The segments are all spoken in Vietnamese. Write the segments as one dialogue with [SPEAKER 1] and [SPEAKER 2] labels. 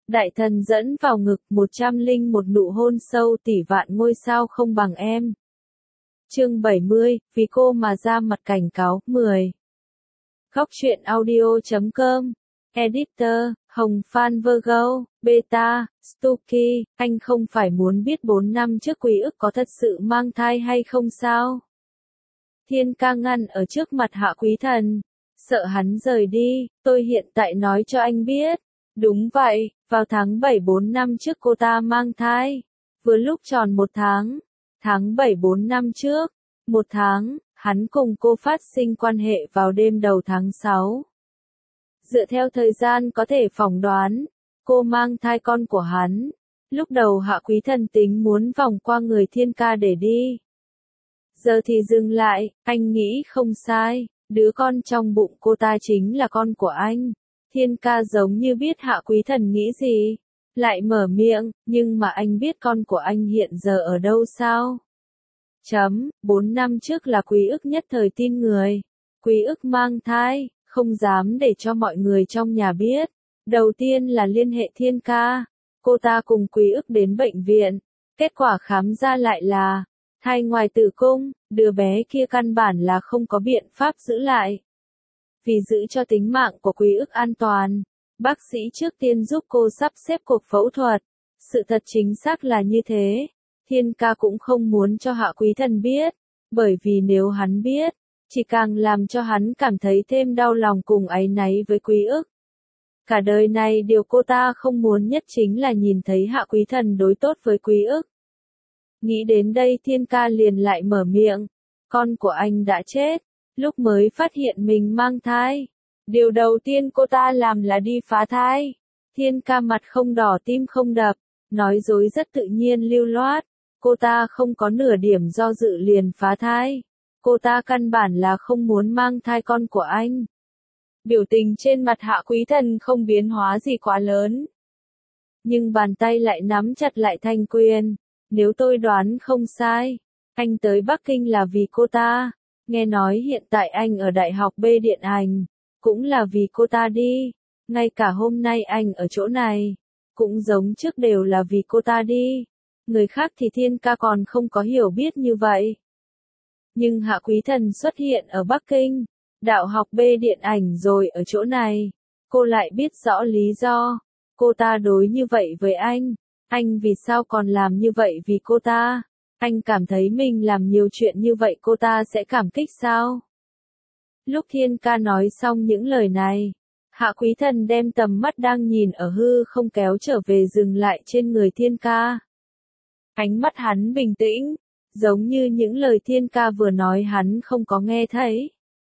[SPEAKER 1] Đại thần dẫn vào ngực 101 nụ hôn sâu tỷ vạn ngôi sao không bằng em. Chương 70, vì cô mà ra mặt cảnh cáo, 10. Góc truyện audio.com. Editor, Hồng Phan Virgo, Beta, Stucky, anh không phải muốn biết 4 năm trước Quý Ức có thật sự mang thai hay không sao? Thiên Ca ngăn ở trước mặt Hạ Quý Thần, sợ hắn rời đi, tôi hiện tại nói cho anh biết. Đúng vậy, vào tháng 7 4 năm trước cô ta mang thai. Vừa lúc tròn 1 tháng. Tháng 7 4 năm trước, 1 tháng, hắn cùng cô phát sinh quan hệ vào đêm đầu tháng 6. Dựa theo thời gian có thể phỏng đoán, cô mang thai con của hắn. Lúc đầu Hạ Quý Thần tính muốn vòng qua người Thiên Ca để đi. Giờ thì dừng lại, anh nghĩ không sai, đứa con trong bụng cô ta chính là con của anh. Thiên Ca giống như biết Hạ Quý Thần nghĩ gì, lại mở miệng, nhưng mà anh biết con của anh hiện giờ ở đâu sao? 4 năm trước là Quý Ức nhất thời tin người. Quý Ức mang thai, không dám để cho mọi người trong nhà biết. Đầu tiên là liên hệ Thiên Ca. Cô ta cùng Quý Ức đến bệnh viện. Kết quả khám ra lại là thai ngoài tử cung, đứa bé kia căn bản là không có biện pháp giữ lại. Vì giữ cho tính mạng của Quý Ức an toàn, bác sĩ trước tiên giúp cô sắp xếp cuộc phẫu thuật. Sự thật chính xác là như thế. Thiên Ca cũng không muốn cho Hạ Quý Thần biết, bởi vì nếu hắn biết, chỉ càng làm cho hắn cảm thấy thêm đau lòng cùng áy náy với Quý Ức. Cả đời này điều cô ta không muốn nhất chính là nhìn thấy Hạ Quý Thần đối tốt với Quý Ức. Nghĩ đến đây Thiên Ca liền lại mở miệng, con của anh đã chết, lúc mới phát hiện mình mang thai. Điều đầu tiên cô ta làm là đi phá thai. Thiên Ca mặt không đỏ tim không đập, nói dối rất tự nhiên lưu loát. Cô ta không có nửa điểm do dự liền phá thai. Cô ta căn bản là không muốn mang thai con của anh. Biểu tình trên mặt Hạ Quý Thần không biến hóa gì quá lớn. Nhưng bàn tay lại nắm chặt lại thành quyền. Nếu tôi đoán không sai, anh tới Bắc Kinh là vì cô ta. Nghe nói hiện tại anh ở Đại học B điện ảnh, cũng là vì cô ta đi. Ngay cả hôm nay anh ở chỗ này, cũng giống trước đều là vì cô ta đi. Người khác thì Thiên Ca còn không có hiểu biết như vậy. Nhưng Hạ Quý Thần xuất hiện ở Bắc Kinh, đạo học B điện ảnh rồi ở chỗ này. Cô lại biết rõ lý do. Cô ta đối như vậy với anh vì sao còn làm như vậy vì cô ta? Anh cảm thấy mình làm nhiều chuyện như vậy cô ta sẽ cảm kích sao? Lúc Thiên Ca nói xong những lời này, Hạ Quý Thần đem tầm mắt đang nhìn ở hư không kéo trở về dừng lại trên người Thiên Ca. Ánh mắt hắn bình tĩnh, giống như những lời Thiên Ca vừa nói hắn không có nghe thấy.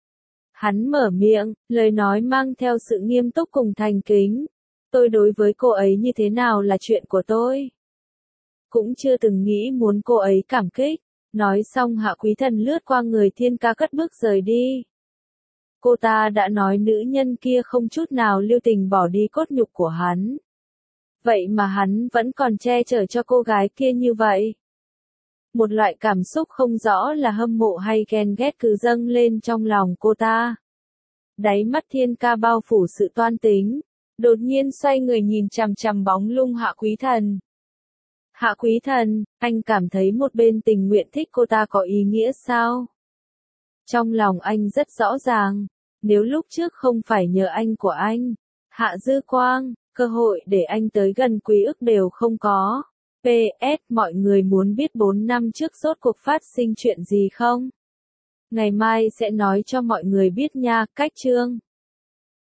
[SPEAKER 1] Hắn mở miệng, lời nói mang theo sự nghiêm túc cùng thành kính. Tôi đối với cô ấy như thế nào là chuyện của tôi. Cũng chưa từng nghĩ muốn cô ấy cảm kích. Nói xong Hạ Quý Thần lướt qua người Thiên Ca cất bước rời đi. Cô ta đã nói nữ nhân kia không chút nào lưu tình bỏ đi cốt nhục của hắn. Vậy mà hắn vẫn còn che chở cho cô gái kia như vậy. Một loại cảm xúc không rõ là hâm mộ hay ghen ghét cứ dâng lên trong lòng cô ta. Đáy mắt Thiên Ca bao phủ sự toan tính, đột nhiên xoay người nhìn chằm chằm bóng lưng Hạ Quý Thần. Hạ Quý Thần, anh cảm thấy một bên tình nguyện thích cô ta có ý nghĩa sao? Trong lòng anh rất rõ ràng, nếu lúc trước không phải nhờ anh của anh, Hạ Dư Quang, cơ hội để anh tới gần Quý Ức đều không có. PS, mọi người muốn biết 4 năm trước rốt cuộc phát sinh chuyện gì không? Ngày mai sẽ nói cho mọi người biết nha, cách chương.